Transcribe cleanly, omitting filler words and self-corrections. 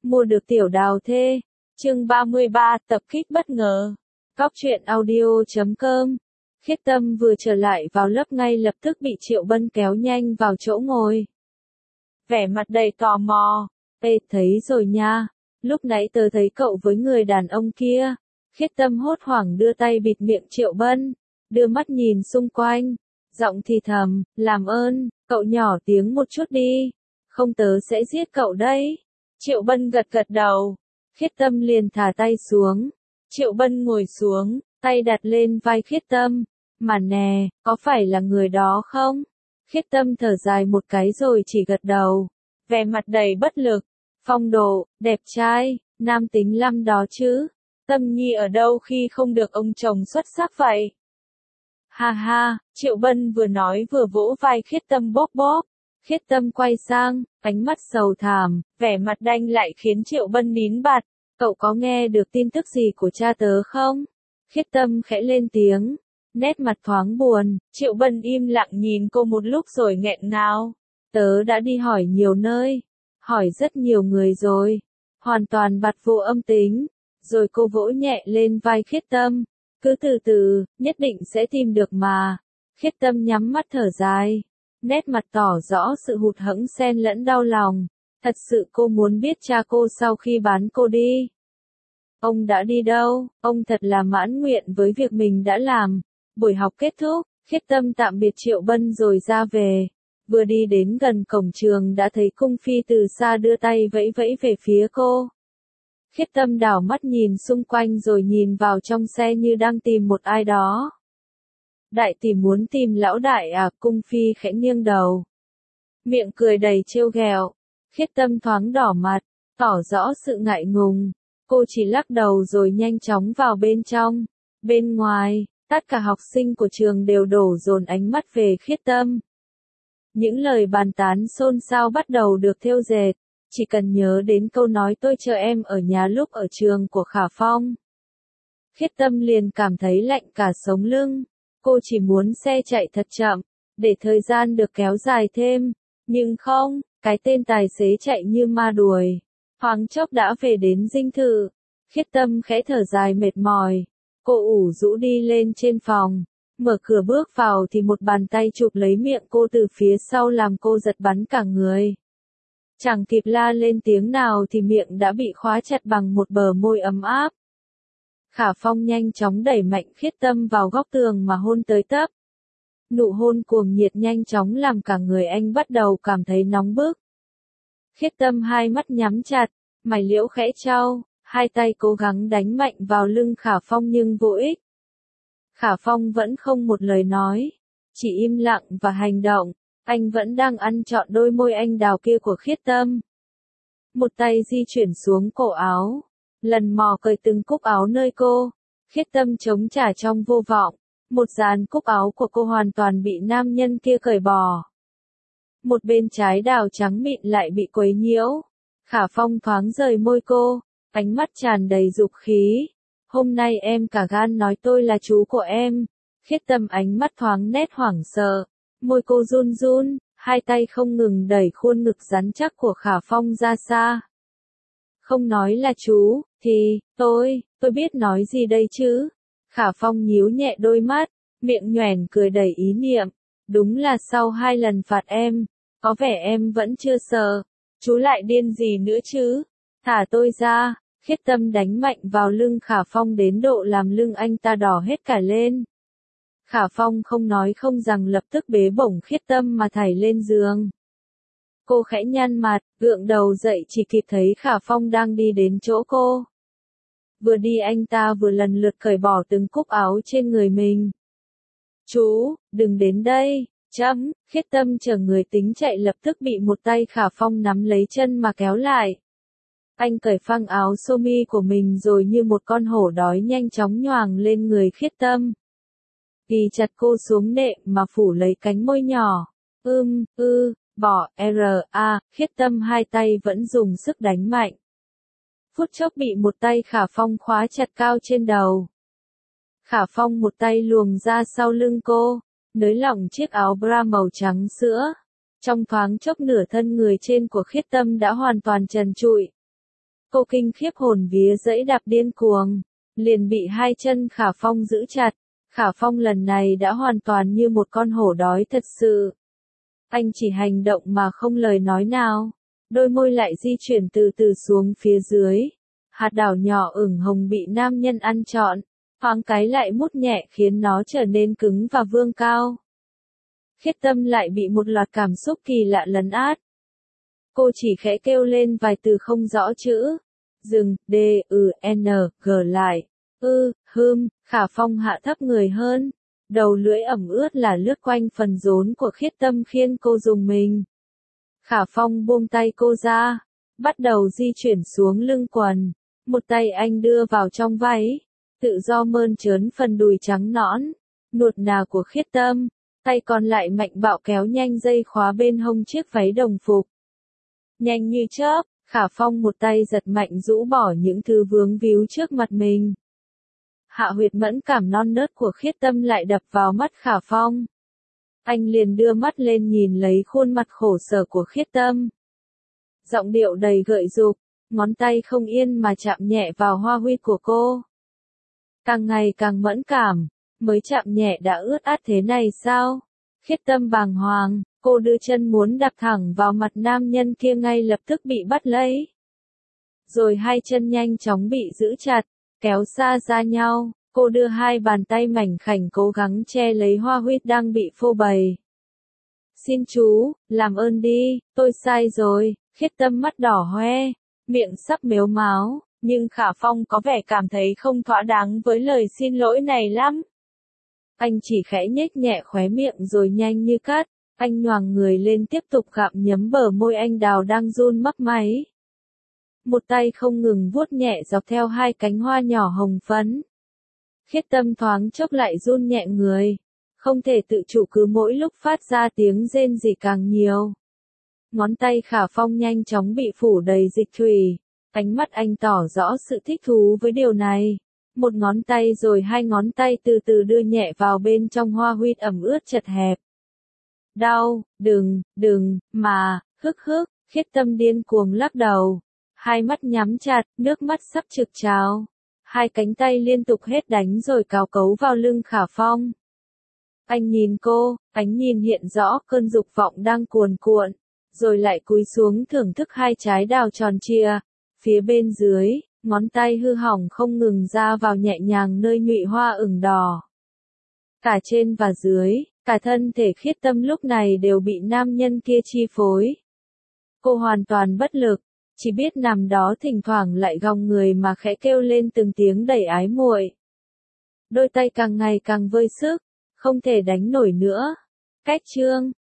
Mua được tiểu đào thê. Chương 33, tập kích bất ngờ. Cóc truyện audio.com. Khiết Tâm vừa trở lại vào lớp ngay lập tức bị Triệu Bân kéo nhanh vào chỗ ngồi. Vẻ mặt đầy tò mò. Ê, thấy rồi nha. Lúc nãy tớ thấy cậu với người đàn ông kia. Khiết Tâm hốt hoảng đưa tay bịt miệng Triệu Bân. Đưa mắt nhìn xung quanh. Giọng thì thầm, làm ơn, cậu nhỏ tiếng một chút đi. Không tớ sẽ giết cậu đấy. Triệu Bân gật gật đầu. Khiết Tâm liền thả tay xuống. Triệu Bân ngồi xuống, tay đặt lên vai Khiết Tâm. Mà nè, có phải là người đó không? Khiết Tâm thở dài một cái rồi chỉ gật đầu. Vẻ mặt đầy bất lực. Phong độ, đẹp trai, nam tính lắm đó chứ. Tâm Nhi ở đâu khi không được ông chồng xuất sắc vậy? Ha ha, Triệu Bân vừa nói vừa vỗ vai Khiết Tâm bóp bóp. Khiết Tâm quay sang, ánh mắt sầu thảm, vẻ mặt đanh lại khiến Triệu Bân nín bặt. Cậu có nghe được tin tức gì của cha tớ không? Khiết Tâm khẽ lên tiếng, nét mặt thoáng buồn. Triệu Bân im lặng nhìn cô một lúc rồi nghẹn ngào. Tớ đã đi hỏi nhiều nơi, hỏi rất nhiều người rồi, hoàn toàn bặt vô âm tính. Rồi cô vỗ nhẹ lên vai Khiết Tâm. Cứ từ từ, nhất định sẽ tìm được mà. Khiết Tâm nhắm mắt thở dài. Nét mặt tỏ rõ sự hụt hẫng xen lẫn đau lòng. Thật sự cô muốn biết cha cô sau khi bán cô đi. Ông đã đi đâu? Ông thật là mãn nguyện với việc mình đã làm. Buổi học kết thúc, Khiết Tâm tạm biệt Triệu Bân rồi ra về. Vừa đi đến gần cổng trường đã thấy Cung Phi từ xa đưa tay vẫy vẫy về phía cô. Khiết Tâm đảo mắt nhìn xung quanh rồi nhìn vào trong xe như đang tìm một ai đó. Đại tỷ muốn tìm lão đại à? Cung Phi khẽ nghiêng đầu. Miệng cười đầy trêu ghẹo. Khiết Tâm thoáng đỏ mặt, tỏ rõ sự ngại ngùng. Cô chỉ lắc đầu rồi nhanh chóng vào bên trong. Bên ngoài, tất cả học sinh của trường đều đổ dồn ánh mắt về Khiết Tâm. Những lời bàn tán xôn xao bắt đầu được thêu dệt. Chỉ cần nhớ đến câu nói tôi chờ em ở nhà lúc ở trường của Khả Phong. Khiết Tâm liền cảm thấy lạnh cả sống lưng. Cô chỉ muốn xe chạy thật chậm, để thời gian được kéo dài thêm. Nhưng không, cái tên tài xế chạy như ma đuổi. Thoáng chốc đã về đến dinh thự. Khiết Tâm khẽ thở dài mệt mỏi. Cô ủ rũ đi lên trên phòng. Mở cửa bước vào thì một bàn tay chụp lấy miệng cô từ phía sau làm cô giật bắn cả người. Chẳng kịp la lên tiếng nào thì miệng đã bị khóa chặt bằng một bờ môi ấm áp. Khả Phong nhanh chóng đẩy mạnh Khiết Tâm vào góc tường mà hôn tới tấp. Nụ hôn cuồng nhiệt nhanh chóng làm cả người anh bắt đầu cảm thấy nóng bức. Khiết Tâm hai mắt nhắm chặt, mày liễu khẽ chau, hai tay cố gắng đánh mạnh vào lưng Khả Phong nhưng vô ích. Khả Phong vẫn không một lời nói, chỉ im lặng và hành động. Anh vẫn đang ăn trọn đôi môi anh đào kia của Khiết Tâm. Một tay di chuyển xuống cổ áo, lần mò cởi từng cúc áo nơi cô. Khiết Tâm chống trả trong vô vọng. Một dàn cúc áo của cô hoàn toàn bị nam nhân kia cởi bỏ. Một bên trái đào trắng mịn lại bị quấy nhiễu. Khả Phong thoáng rời môi cô, ánh mắt tràn đầy dục khí. Hôm nay em cả gan nói tôi là chú của em. Khiết Tâm ánh mắt thoáng nét hoảng sợ. Môi cô run run, hai tay không ngừng đẩy khuôn ngực rắn chắc của Khả Phong ra xa. Không nói là chú, thì, tôi biết nói gì đây chứ? Khả Phong nhíu nhẹ đôi mắt, miệng nhoẻn cười đầy ý niệm. Đúng là sau 2 lần phạt em, có vẻ em vẫn chưa sợ. Chú lại điên gì nữa chứ? Thả tôi ra. Khiết Tâm đánh mạnh vào lưng Khả Phong đến độ làm lưng anh ta đỏ hết cả lên. Khả Phong không nói không rằng lập tức bế bổng Khiết Tâm mà thảy lên giường. Cô khẽ nhăn mặt, gượng đầu dậy chỉ kịp thấy Khả Phong đang đi đến chỗ cô. Vừa đi anh ta vừa lần lượt cởi bỏ từng cúc áo trên người mình. Chú, đừng đến đây, Khiết Tâm chờ người tính chạy lập tức bị một tay Khả Phong nắm lấy chân mà kéo lại. Anh cởi phăng áo sơ mi của mình rồi như một con hổ đói nhanh chóng nhoàng lên người Khiết Tâm. Ghi chặt cô xuống nệm mà phủ lấy cánh môi nhỏ. Bỏ, Khiết Tâm hai tay vẫn dùng sức đánh mạnh. Phút chốc bị một tay Khả Phong khóa chặt cao trên đầu. Khả Phong một tay luồng ra sau lưng cô, nới lỏng chiếc áo bra màu trắng sữa. Trong thoáng chốc nửa thân người trên của Khiết Tâm đã hoàn toàn trần trụi. Cô kinh khiếp hồn vía dẫy đạp điên cuồng, liền bị hai chân Khả Phong giữ chặt. Khả Phong lần này đã hoàn toàn như một con hổ đói thật sự. Anh chỉ hành động mà không lời nói nào. Đôi môi lại di chuyển từ từ xuống phía dưới. Hạt đào nhỏ ửng hồng bị nam nhân ăn trọn. Thoáng cái lại mút nhẹ khiến nó trở nên cứng và vươn cao. Khiết Tâm lại bị một loạt cảm xúc kỳ lạ lấn át. Cô chỉ khẽ kêu lên vài từ không rõ chữ. Dừng, D-U-N-G lại. Khả Phong hạ thấp người hơn. Đầu lưỡi ẩm ướt là lướt quanh phần rốn của Khiết Tâm khiến cô rùng mình. Khả Phong buông tay cô ra, bắt đầu di chuyển xuống lưng quần. Một tay anh đưa vào trong váy, tự do mơn trớn phần đùi trắng nõn, nuột nà của Khiết Tâm. Tay còn lại mạnh bạo kéo nhanh dây khóa bên hông chiếc váy đồng phục. Nhanh như chớp, Khả Phong một tay giật mạnh rũ bỏ những thứ vướng víu trước mặt mình. Hạ huyệt mẫn cảm non nớt của Khiết Tâm lại đập vào mắt Khả Phong. Anh liền đưa mắt lên nhìn lấy khuôn mặt khổ sở của Khiết Tâm. Giọng điệu đầy gợi dục, ngón tay không yên mà chạm nhẹ vào hoa huyệt của cô. Càng ngày càng mẫn cảm, mới chạm nhẹ đã ướt át thế này sao? Khiết Tâm bàng hoàng, cô đưa chân muốn đạp thẳng vào mặt nam nhân kia ngay lập tức bị bắt lấy. Rồi hai chân nhanh chóng bị giữ chặt, kéo xa ra nhau, cô đưa hai bàn tay mảnh khảnh cố gắng che lấy hoa huyết đang bị phô bày. Xin chú, làm ơn đi, tôi sai rồi. Khiết Tâm mắt đỏ hoe, miệng sắp mếu máo, nhưng Khả Phong có vẻ cảm thấy không thỏa đáng với lời xin lỗi này lắm. Anh chỉ khẽ nhếch nhẹ khóe miệng rồi nhanh như cắt, anh nhoàng người lên tiếp tục gặm nhấm bờ môi anh đào đang run mấp máy. Một tay không ngừng vuốt nhẹ dọc theo hai cánh hoa nhỏ hồng phấn. Khiết Tâm thoáng chốc lại run nhẹ người, không thể tự chủ cứ mỗi lúc phát ra tiếng rên rỉ càng nhiều. Ngón tay Khả Phong nhanh chóng bị phủ đầy dịch thủy, ánh mắt anh tỏ rõ sự thích thú với điều này. Một ngón tay rồi hai ngón tay từ từ đưa nhẹ vào bên trong hoa huyệt ẩm ướt chật hẹp. Đau, đừng, mà, Khiết Tâm điên cuồng lắc đầu. Hai mắt nhắm chặt, nước mắt sắp trực trào. Hai cánh tay liên tục hết đánh rồi cào cấu vào lưng Khả Phong. Anh nhìn cô, ánh nhìn hiện rõ cơn dục vọng đang cuồn cuộn, rồi lại cúi xuống thưởng thức hai trái đào tròn trịa. Phía bên dưới, ngón tay hư hỏng không ngừng ra vào nhẹ nhàng nơi nhụy hoa ửng đỏ. Cả trên và dưới, cả thân thể Khiết Tâm lúc này đều bị nam nhân kia chi phối. Cô hoàn toàn bất lực, chỉ biết nằm đó thỉnh thoảng lại gồng người mà khẽ kêu lên từng tiếng đầy ái muội. Đôi tay càng ngày càng vơi sức, không thể đánh nổi nữa. Cách chương